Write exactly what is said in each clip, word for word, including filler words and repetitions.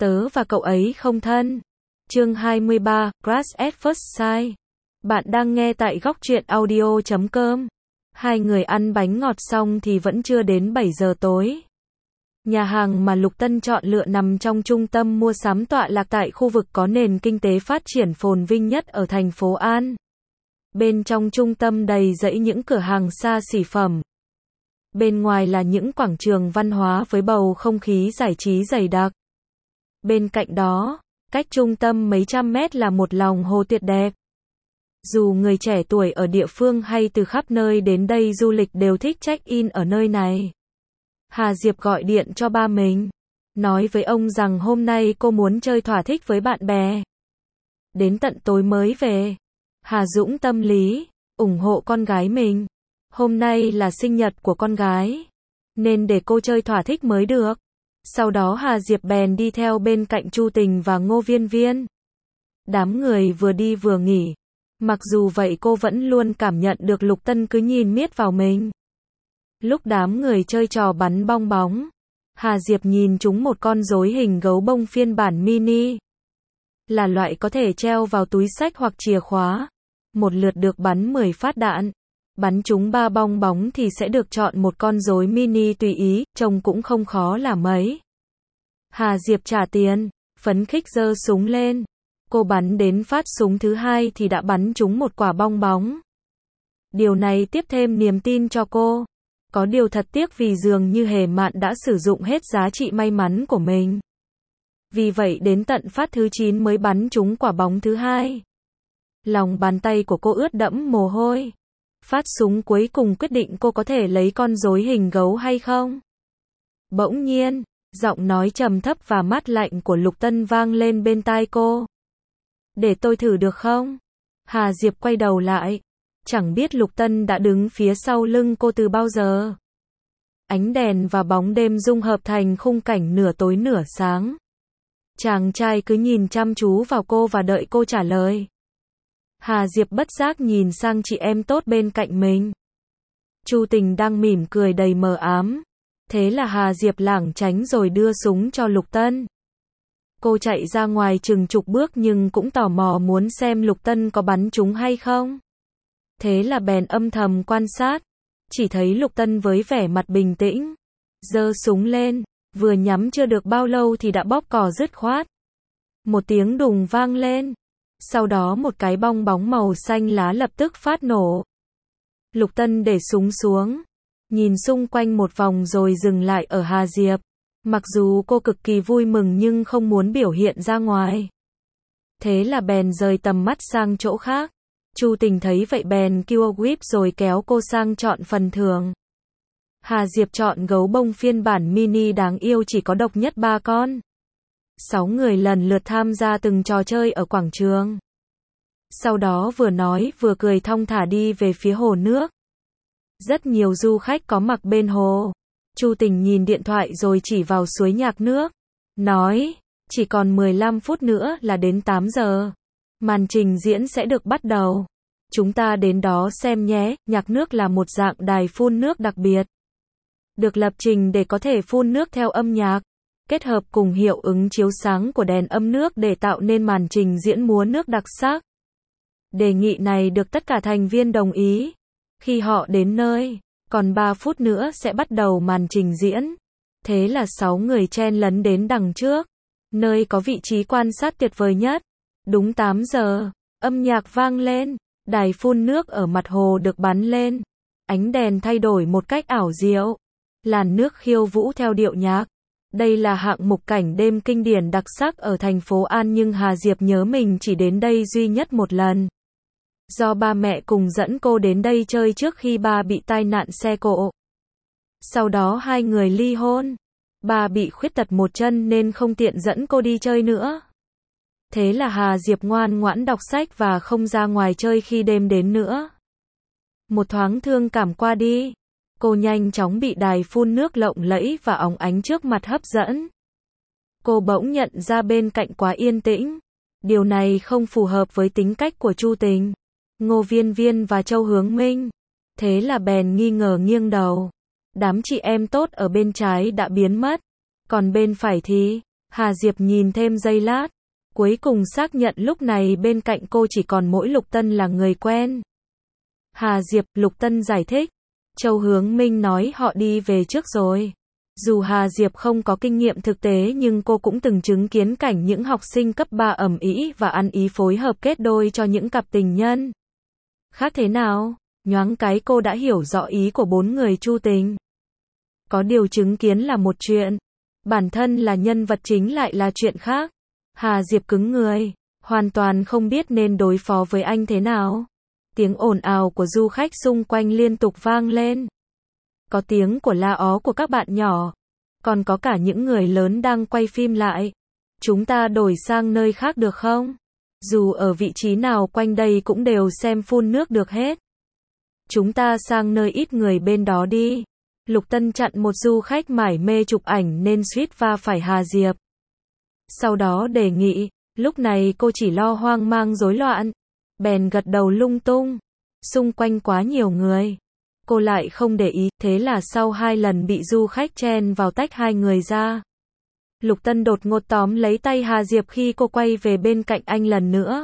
Tớ và cậu ấy không thân. Chương hai mươi ba, Crush at First Sight. Bạn đang nghe tại góc truyện audio chấm com. Hai người ăn bánh ngọt xong thì vẫn chưa đến bảy giờ tối. Nhà hàng mà Lục Tân chọn lựa nằm trong trung tâm mua sắm tọa lạc tại khu vực có nền kinh tế phát triển phồn vinh nhất ở thành phố An. Bên trong trung tâm đầy dẫy những cửa hàng xa xỉ phẩm. Bên ngoài là những quảng trường văn hóa với bầu không khí giải trí dày đặc. Bên cạnh đó, cách trung tâm mấy trăm mét là một lòng hồ tuyệt đẹp. Dù người trẻ tuổi ở địa phương hay từ khắp nơi đến đây du lịch đều thích check-in ở nơi này. Hà Diệp gọi điện cho ba mình, nói với ông rằng hôm nay cô muốn chơi thỏa thích với bạn bè. Đến tận tối mới về. Hà Dũng tâm lý, ủng hộ con gái mình. Hôm nay là sinh nhật của con gái, nên để cô chơi thỏa thích mới được. Sau đó Hà Diệp bèn đi theo bên cạnh Chu Tình và Ngô Viên Viên. Đám người vừa đi vừa nghỉ. Mặc dù vậy cô vẫn luôn cảm nhận được Lục Tân cứ nhìn miết vào mình. Lúc đám người chơi trò bắn bong bóng, Hà Diệp nhìn trúng một con rối hình gấu bông phiên bản mini. Là loại có thể treo vào túi xách hoặc chìa khóa. Một lượt được bắn mười phát đạn. Bắn trúng ba bong bóng thì sẽ được chọn một con rối mini tùy ý, trông cũng không khó là mấy. Hà Diệp trả tiền, phấn khích giơ súng lên. Cô bắn đến phát súng thứ hai thì đã bắn trúng một quả bong bóng. Điều này tiếp thêm niềm tin cho cô. Có điều thật tiếc vì dường như Hề Mạn đã sử dụng hết giá trị may mắn của mình. Vì vậy đến tận phát thứ chín mới bắn trúng quả bóng thứ hai. Lòng bàn tay của cô ướt đẫm mồ hôi. Phát súng cuối cùng quyết định cô có thể lấy con rối hình gấu hay không. Bỗng nhiên, giọng nói trầm thấp và mát lạnh của Lục Tân vang lên bên tai cô. Để tôi thử được không? Hà Diệp quay đầu lại. Chẳng biết Lục Tân đã đứng phía sau lưng cô từ bao giờ. Ánh đèn và bóng đêm dung hợp thành khung cảnh nửa tối nửa sáng. Chàng trai cứ nhìn chăm chú vào cô và đợi cô trả lời. Hà Diệp bất giác nhìn sang chị em tốt bên cạnh mình. Chu Tình đang mỉm cười đầy mờ ám. Thế là Hà Diệp lảng tránh rồi đưa súng cho Lục Tân. Cô chạy ra ngoài chừng chục bước nhưng cũng tò mò muốn xem Lục Tân có bắn trúng hay không. Thế là bèn âm thầm quan sát. Chỉ thấy Lục Tân với vẻ mặt bình tĩnh, giơ súng lên, vừa nhắm chưa được bao lâu thì đã bóp cò dứt khoát. Một tiếng đùng vang lên. Sau đó một cái bong bóng màu xanh lá lập tức phát nổ. Lục Tân để súng xuống, nhìn xung quanh một vòng rồi dừng lại ở Hà Diệp. Mặc dù cô cực kỳ vui mừng nhưng không muốn biểu hiện ra ngoài. Thế là bèn rời tầm mắt sang chỗ khác. Chu Tình thấy vậy bèn kêu whip rồi kéo cô sang chọn phần thưởng. Hà Diệp chọn gấu bông phiên bản mini đáng yêu chỉ có độc nhất ba con. Sáu người lần lượt tham gia từng trò chơi ở quảng trường. Sau đó vừa nói vừa cười thong thả đi về phía hồ nước. Rất nhiều du khách có mặt bên hồ. Chu Tình nhìn điện thoại rồi chỉ vào suối nhạc nước. Nói, chỉ còn mười lăm phút nữa là đến tám giờ. Màn trình diễn sẽ được bắt đầu. Chúng ta đến đó xem nhé. Nhạc nước là một dạng đài phun nước đặc biệt. Được lập trình để có thể phun nước theo âm nhạc. Kết hợp cùng hiệu ứng chiếu sáng của đèn âm nước để tạo nên màn trình diễn múa nước đặc sắc. Đề nghị này được tất cả thành viên đồng ý. Khi họ đến nơi, còn ba phút nữa sẽ bắt đầu màn trình diễn. Thế là sáu người chen lấn đến đằng trước, nơi có vị trí quan sát tuyệt vời nhất. Đúng tám giờ, âm nhạc vang lên, đài phun nước ở mặt hồ được bắn lên. Ánh đèn thay đổi một cách ảo diệu. Làn nước khiêu vũ theo điệu nhạc. Đây là hạng mục cảnh đêm kinh điển đặc sắc ở thành phố An nhưng Hà Diệp nhớ mình chỉ đến đây duy nhất một lần. Do ba mẹ cùng dẫn cô đến đây chơi trước khi ba bị tai nạn xe cộ. Sau đó hai người ly hôn. Ba bị khuyết tật một chân nên không tiện dẫn cô đi chơi nữa. Thế là Hà Diệp ngoan ngoãn đọc sách và không ra ngoài chơi khi đêm đến nữa. Một thoáng thương cảm qua đi. Cô nhanh chóng bị đài phun nước lộng lẫy và óng ánh trước mặt hấp dẫn. Cô bỗng nhận ra bên cạnh quá yên tĩnh. Điều này không phù hợp với tính cách của Chu Tình, Ngô Viên Viên và Châu Hướng Minh. Thế là bèn nghi ngờ nghiêng đầu. Đám chị em tốt ở bên trái đã biến mất. Còn bên phải thì, Hà Diệp nhìn thêm giây lát, cuối cùng xác nhận lúc này bên cạnh cô chỉ còn mỗi Lục Tân là người quen. Hà Diệp, Lục Tân giải thích. Châu Hướng Minh nói họ đi về trước rồi. Dù Hà Diệp không có kinh nghiệm thực tế nhưng cô cũng từng chứng kiến cảnh những học sinh cấp ba ầm ĩ và ăn ý phối hợp kết đôi cho những cặp tình nhân. Khác thế nào? Nhoáng cái cô đã hiểu rõ ý của bốn người Chu tình. Có điều chứng kiến là một chuyện, bản thân là nhân vật chính lại là chuyện khác. Hà Diệp cứng người, hoàn toàn không biết nên đối phó với anh thế nào. Tiếng ồn ào của du khách xung quanh liên tục vang lên. Có tiếng của la ó của các bạn nhỏ, còn có cả những người lớn đang quay phim lại. Chúng ta đổi sang nơi khác được không? Dù ở vị trí nào quanh đây cũng đều xem phun nước được hết. Chúng ta sang nơi ít người bên đó đi. Lục Tân chặn một du khách mải mê chụp ảnh nên suýt va phải Hà Diệp. Sau đó đề nghị, lúc này cô chỉ lo hoang mang rối loạn. Bèn gật đầu lung tung. Xung quanh quá nhiều người. Cô lại không để ý, thế là sau hai lần bị du khách chen vào tách hai người ra. Lục Tân đột ngột tóm lấy tay Hà Diệp khi cô quay về bên cạnh anh lần nữa.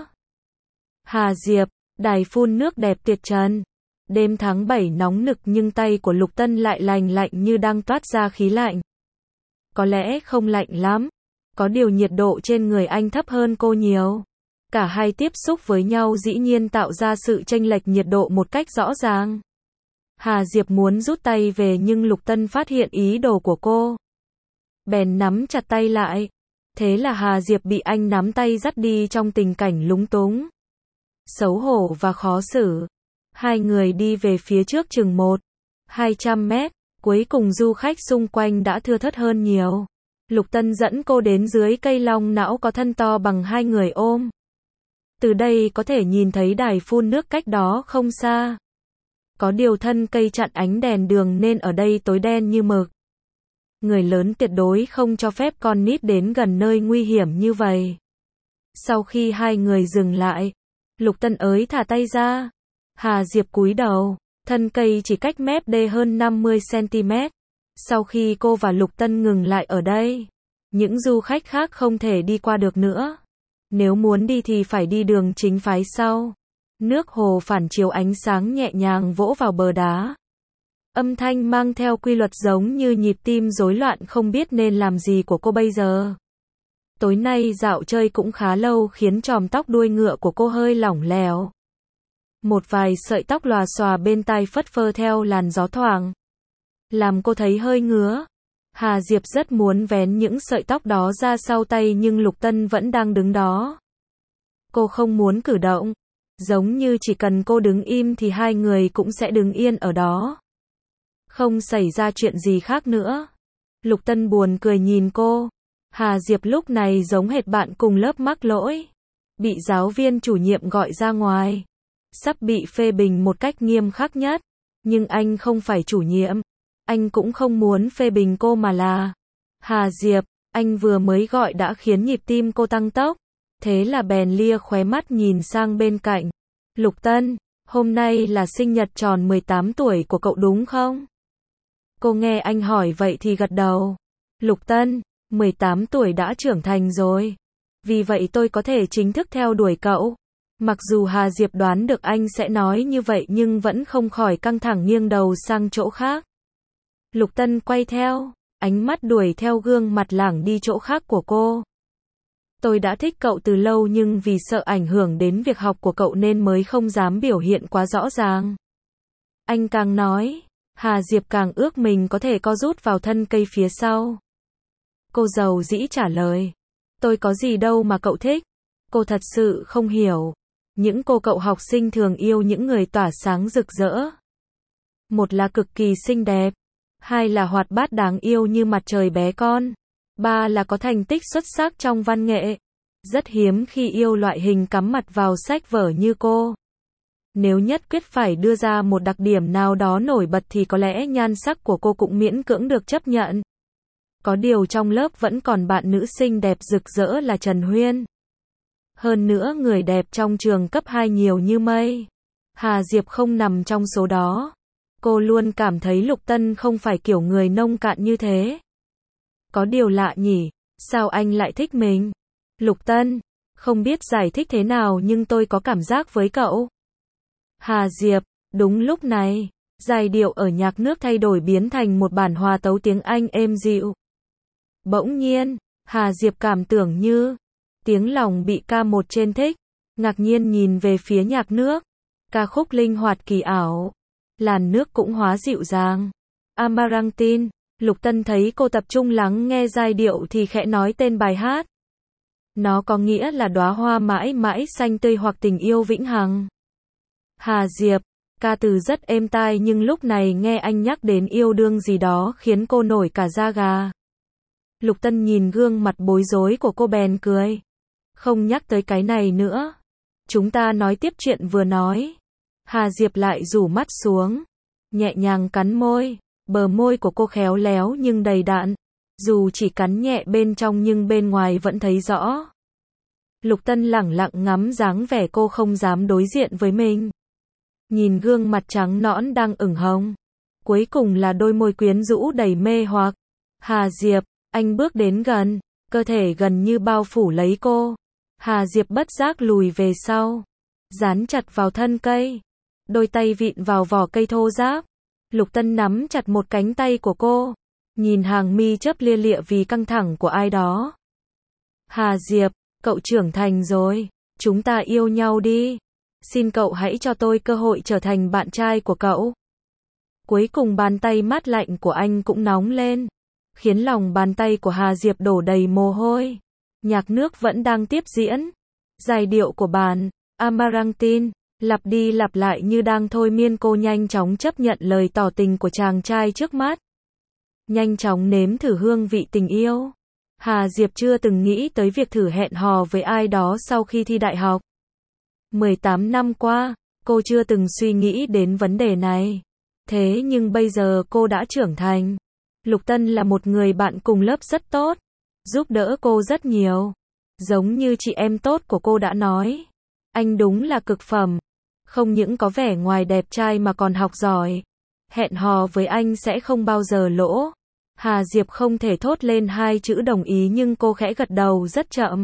Hà Diệp, đài phun nước đẹp tuyệt trần. Đêm tháng bảy nóng nực nhưng tay của Lục Tân lại lành lạnh như đang toát ra khí lạnh. Có lẽ không lạnh lắm. Có điều nhiệt độ trên người anh thấp hơn cô nhiều. Cả hai tiếp xúc với nhau dĩ nhiên tạo ra sự chênh lệch nhiệt độ một cách rõ ràng. Hà Diệp muốn rút tay về nhưng Lục Tân phát hiện ý đồ của cô. Bèn nắm chặt tay lại. Thế là Hà Diệp bị anh nắm tay dắt đi trong tình cảnh lúng túng, xấu hổ và khó xử. Hai người đi về phía trước chừng một, hai trăm mét. Cuối cùng du khách xung quanh đã thưa thớt hơn nhiều. Lục Tân dẫn cô đến dưới cây long não có thân to bằng hai người ôm. Từ đây có thể nhìn thấy đài phun nước cách đó không xa. Có điều thân cây chặn ánh đèn đường nên ở đây tối đen như mực. Người lớn tuyệt đối không cho phép con nít đến gần nơi nguy hiểm như vậy. Sau khi hai người dừng lại, Lục Tân ới thả tay ra. Hà Diệp cúi đầu, thân cây chỉ cách mép đê hơn năm mươi xăng ti mét. Sau khi cô và Lục Tân ngừng lại ở đây, những du khách khác không thể đi qua được nữa. Nếu muốn đi thì phải đi đường chính phái sau. Nước hồ phản chiếu ánh sáng nhẹ nhàng vỗ vào bờ đá. Âm thanh mang theo quy luật giống như nhịp tim rối loạn không biết nên làm gì của cô bây giờ. Tối nay dạo chơi cũng khá lâu khiến chòm tóc đuôi ngựa của cô hơi lỏng lẻo. Một vài sợi tóc lòa xòa bên tai phất phơ theo làn gió thoảng, làm cô thấy hơi ngứa. Hà Diệp rất muốn vén những sợi tóc đó ra sau tay nhưng Lục Tân vẫn đang đứng đó. Cô không muốn cử động, giống như chỉ cần cô đứng im thì hai người cũng sẽ đứng yên ở đó. Không xảy ra chuyện gì khác nữa. Lục Tân buồn cười nhìn cô. Hà Diệp lúc này giống hệt bạn cùng lớp mắc lỗi, bị giáo viên chủ nhiệm gọi ra ngoài, sắp bị phê bình một cách nghiêm khắc nhất. Nhưng anh không phải chủ nhiệm. Anh cũng không muốn phê bình cô mà là Hà Diệp, anh vừa mới gọi đã khiến nhịp tim cô tăng tốc. Thế là bèn lia khóe mắt nhìn sang bên cạnh. Lục Tân, hôm nay là sinh nhật tròn mười tám tuổi của cậu đúng không? Cô nghe anh hỏi vậy thì gật đầu. Lục Tân, mười tám tuổi đã trưởng thành rồi. Vì vậy tôi có thể chính thức theo đuổi cậu. Mặc dù Hà Diệp đoán được anh sẽ nói như vậy nhưng vẫn không khỏi căng thẳng nghiêng đầu sang chỗ khác. Lục Tân quay theo, ánh mắt đuổi theo gương mặt lảng đi chỗ khác của cô. Tôi đã thích cậu từ lâu nhưng vì sợ ảnh hưởng đến việc học của cậu nên mới không dám biểu hiện quá rõ ràng. Anh càng nói, Hà Diệp càng ước mình có thể co rút vào thân cây phía sau. Cô dầu dĩ trả lời, tôi có gì đâu mà cậu thích. Cô thật sự không hiểu. Những cô cậu học sinh thường yêu những người tỏa sáng rực rỡ. Một là cực kỳ xinh đẹp, hai là hoạt bát đáng yêu như mặt trời bé con, ba là có thành tích xuất sắc trong văn nghệ. Rất hiếm khi yêu loại hình cắm mặt vào sách vở như cô. Nếu nhất quyết phải đưa ra một đặc điểm nào đó nổi bật thì có lẽ nhan sắc của cô cũng miễn cưỡng được chấp nhận. Có điều trong lớp vẫn còn bạn nữ xinh đẹp rực rỡ là Trần Huyên. Hơn nữa người đẹp trong trường cấp hai nhiều như mây. Hà Diệp không nằm trong số đó. Cô luôn cảm thấy Lục Tân không phải kiểu người nông cạn như thế. Có điều lạ nhỉ, Sao anh lại thích mình? Lục Tân, không biết giải thích thế nào nhưng tôi có cảm giác với cậu. Hà Diệp, đúng lúc này, giai điệu ở nhạc nước thay đổi biến thành một bản hòa tấu tiếng Anh êm dịu. Bỗng nhiên, Hà Diệp cảm tưởng như tiếng lòng bị ca một trên thích, ngạc nhiên nhìn về phía nhạc nước. Ca khúc linh hoạt kỳ ảo, làn nước cũng hóa dịu dàng. Amarantine, Lục Tân thấy cô tập trung lắng nghe giai điệu thì khẽ nói tên bài hát. Nó có nghĩa là đóa hoa mãi mãi xanh tươi hoặc tình yêu vĩnh hằng. Hà Diệp, ca từ rất êm tai nhưng lúc này nghe anh nhắc đến yêu đương gì đó khiến cô nổi cả da gà. Lục Tân nhìn gương mặt bối rối của cô bèn cười. Không nhắc tới cái này nữa. Chúng ta nói tiếp chuyện vừa nói. Hà Diệp lại rủ mắt xuống, nhẹ nhàng cắn môi. Bờ môi của cô khéo léo nhưng đầy đặn. Dù chỉ cắn nhẹ bên trong nhưng bên ngoài vẫn thấy rõ. Lục Tân lẳng lặng ngắm dáng vẻ cô không dám đối diện với mình. Nhìn gương mặt trắng nõn đang ửng hồng. Cuối cùng là đôi môi quyến rũ đầy mê hoặc. Hà Diệp, anh bước đến gần, cơ thể gần như bao phủ lấy cô. Hà Diệp bất giác lùi về sau, dán chặt vào thân cây. Đôi tay vịn vào vỏ cây thô ráp. Lục Tân nắm chặt một cánh tay của cô, nhìn hàng mi chớp lia lịa vì căng thẳng của ai đó. Hà Diệp, cậu trưởng thành rồi, chúng ta yêu nhau đi. Xin cậu hãy cho tôi cơ hội trở thành bạn trai của cậu. Cuối cùng bàn tay mát lạnh của anh cũng nóng lên, khiến lòng bàn tay của Hà Diệp đổ đầy mồ hôi. Nhạc nước vẫn đang tiếp diễn. Giai điệu của bản Amarantine lặp đi lặp lại như đang thôi miên cô nhanh chóng chấp nhận lời tỏ tình của chàng trai trước mắt. Nhanh chóng nếm thử hương vị tình yêu. Hà Diệp chưa từng nghĩ tới việc thử hẹn hò với ai đó sau khi thi đại học. mười tám năm qua, cô chưa từng suy nghĩ đến vấn đề này. Thế nhưng bây giờ cô đã trưởng thành. Lục Tân là một người bạn cùng lớp rất tốt, giúp đỡ cô rất nhiều. Giống như chị em tốt của cô đã nói. Anh đúng là cực phẩm. Không những có vẻ ngoài đẹp trai mà còn học giỏi. Hẹn hò với anh sẽ không bao giờ lỗ. Hà Diệp không thể thốt lên hai chữ đồng ý nhưng cô khẽ gật đầu rất chậm.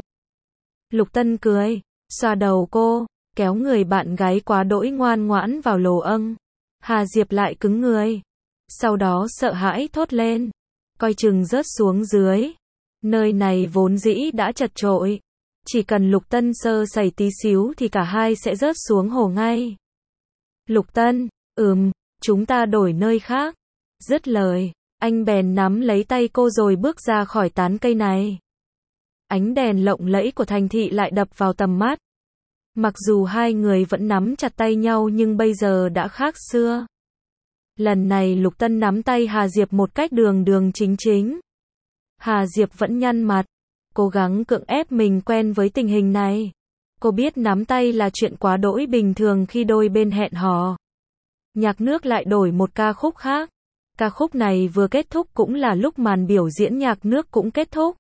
Lục Tân cười, xoa đầu cô, kéo người bạn gái quá đỗi ngoan ngoãn vào lồ âng. Hà Diệp lại cứng người. Sau đó sợ hãi thốt lên, coi chừng rớt xuống dưới. Nơi này vốn dĩ đã chật chội. Chỉ cần Lục Tân sơ sẩy tí xíu thì cả hai sẽ rớt xuống hồ ngay. Lục Tân, ừm, chúng ta đổi nơi khác. Dứt lời, anh bèn nắm lấy tay cô rồi bước ra khỏi tán cây này. Ánh đèn lộng lẫy của thành thị lại đập vào tầm mắt. Mặc dù hai người vẫn nắm chặt tay nhau nhưng bây giờ đã khác xưa. Lần này Lục Tân nắm tay Hà Diệp một cách đường đường chính chính. Hà Diệp vẫn nhăn mặt, cố gắng cưỡng ép mình quen với tình hình này. Cô biết nắm tay là chuyện quá đỗi bình thường khi đôi bên hẹn hò. Nhạc nước lại đổi một ca khúc khác. Ca khúc này vừa kết thúc cũng là lúc màn biểu diễn nhạc nước cũng kết thúc.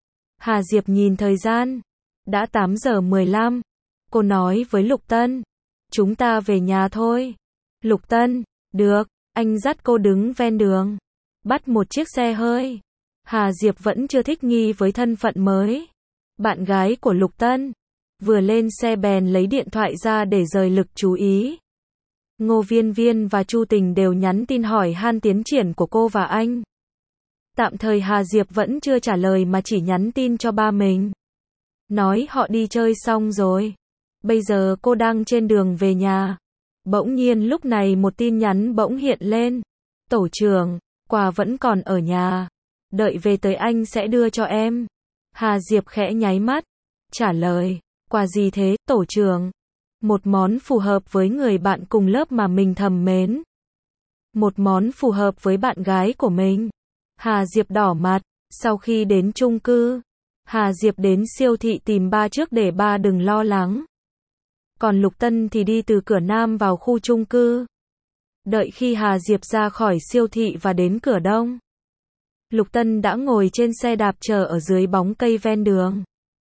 Hà Diệp nhìn thời gian. Đã tám giờ mười lăm. Cô nói với Lục Tân. Chúng ta về nhà thôi. Lục Tân, được. Anh dắt cô đứng ven đường. Bắt một chiếc xe hơi. Hà Diệp vẫn chưa thích nghi với thân phận mới. Bạn gái của Lục Tân. Vừa lên xe bèn lấy điện thoại ra để rời lực chú ý. Ngô Viên Viên và Chu Tình đều nhắn tin hỏi han tiến triển của cô và anh. Tạm thời Hà Diệp vẫn chưa trả lời mà chỉ nhắn tin cho ba mình. Nói họ đi chơi xong rồi. Bây giờ cô đang trên đường về nhà. Bỗng nhiên lúc này một tin nhắn bỗng hiện lên. Tổ trưởng, quà vẫn còn ở nhà. Đợi về tới anh sẽ đưa cho em. Hà Diệp khẽ nháy mắt. Trả lời, quà gì thế, tổ trưởng? Một món phù hợp với người bạn cùng lớp mà mình thầm mến. Một món phù hợp với bạn gái của mình. Hà Diệp đỏ mặt. Sau khi đến chung cư, Hà Diệp đến siêu thị tìm ba trước để ba đừng lo lắng. Còn Lục Tân thì đi từ cửa Nam vào khu chung cư. Đợi khi Hà Diệp ra khỏi siêu thị và đến cửa Đông, Lục Tân đã ngồi trên xe đạp chờ ở dưới bóng cây ven đường.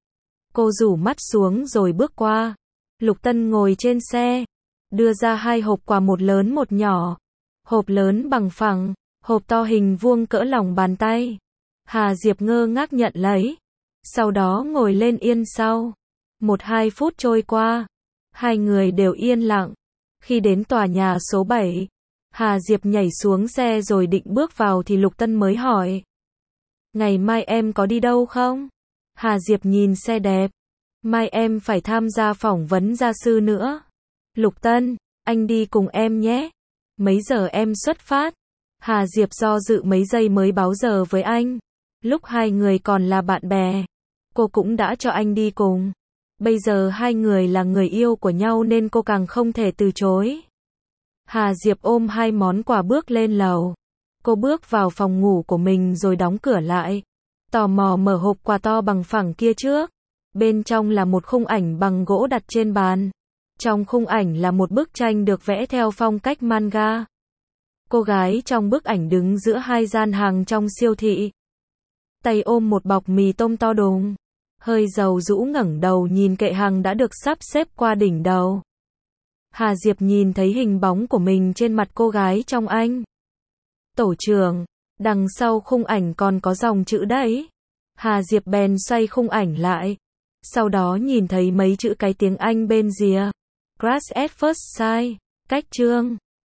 Cô rủ mắt xuống rồi bước qua. Lục Tân ngồi trên xe, đưa ra hai hộp quà, một lớn một nhỏ. Hộp lớn bằng phẳng, hộp to hình vuông cỡ lòng bàn tay. Hà Diệp ngơ ngác nhận lấy. Sau đó ngồi lên yên sau. Một hai phút trôi qua. Hai người đều yên lặng. Khi đến tòa nhà số bảy, Hà Diệp nhảy xuống xe rồi định bước vào thì Lục Tân mới hỏi. Ngày mai em có đi đâu không? Hà Diệp nhìn xe đẹp. Mai em phải tham gia phỏng vấn gia sư nữa. Lục Tân, anh đi cùng em nhé. Mấy giờ em xuất phát? Hà Diệp do dự mấy giây mới báo giờ với anh. Lúc hai người còn là bạn bè, cô cũng đã cho anh đi cùng. Bây giờ hai người là người yêu của nhau nên cô càng không thể từ chối. Hà Diệp ôm hai món quà bước lên lầu. Cô bước vào phòng ngủ của mình rồi đóng cửa lại. Tò mò mở hộp quà to bằng phẳng kia trước. Bên trong là một khung ảnh bằng gỗ đặt trên bàn. Trong khung ảnh là một bức tranh được vẽ theo phong cách manga. Cô gái trong bức ảnh đứng giữa hai gian hàng trong siêu thị. Tay ôm một bọc mì tôm to đùng. Hơi dầu rũ ngẩng đầu nhìn kệ hàng đã được sắp xếp qua đỉnh đầu. Hà Diệp nhìn thấy hình bóng của mình trên mặt cô gái trong anh. Tổ trưởng, đằng sau khung ảnh còn có dòng chữ đấy. Hà Diệp bèn xoay khung ảnh lại. Sau đó nhìn thấy mấy chữ cái tiếng Anh bên rìa. Crash at first sight. Cách chương.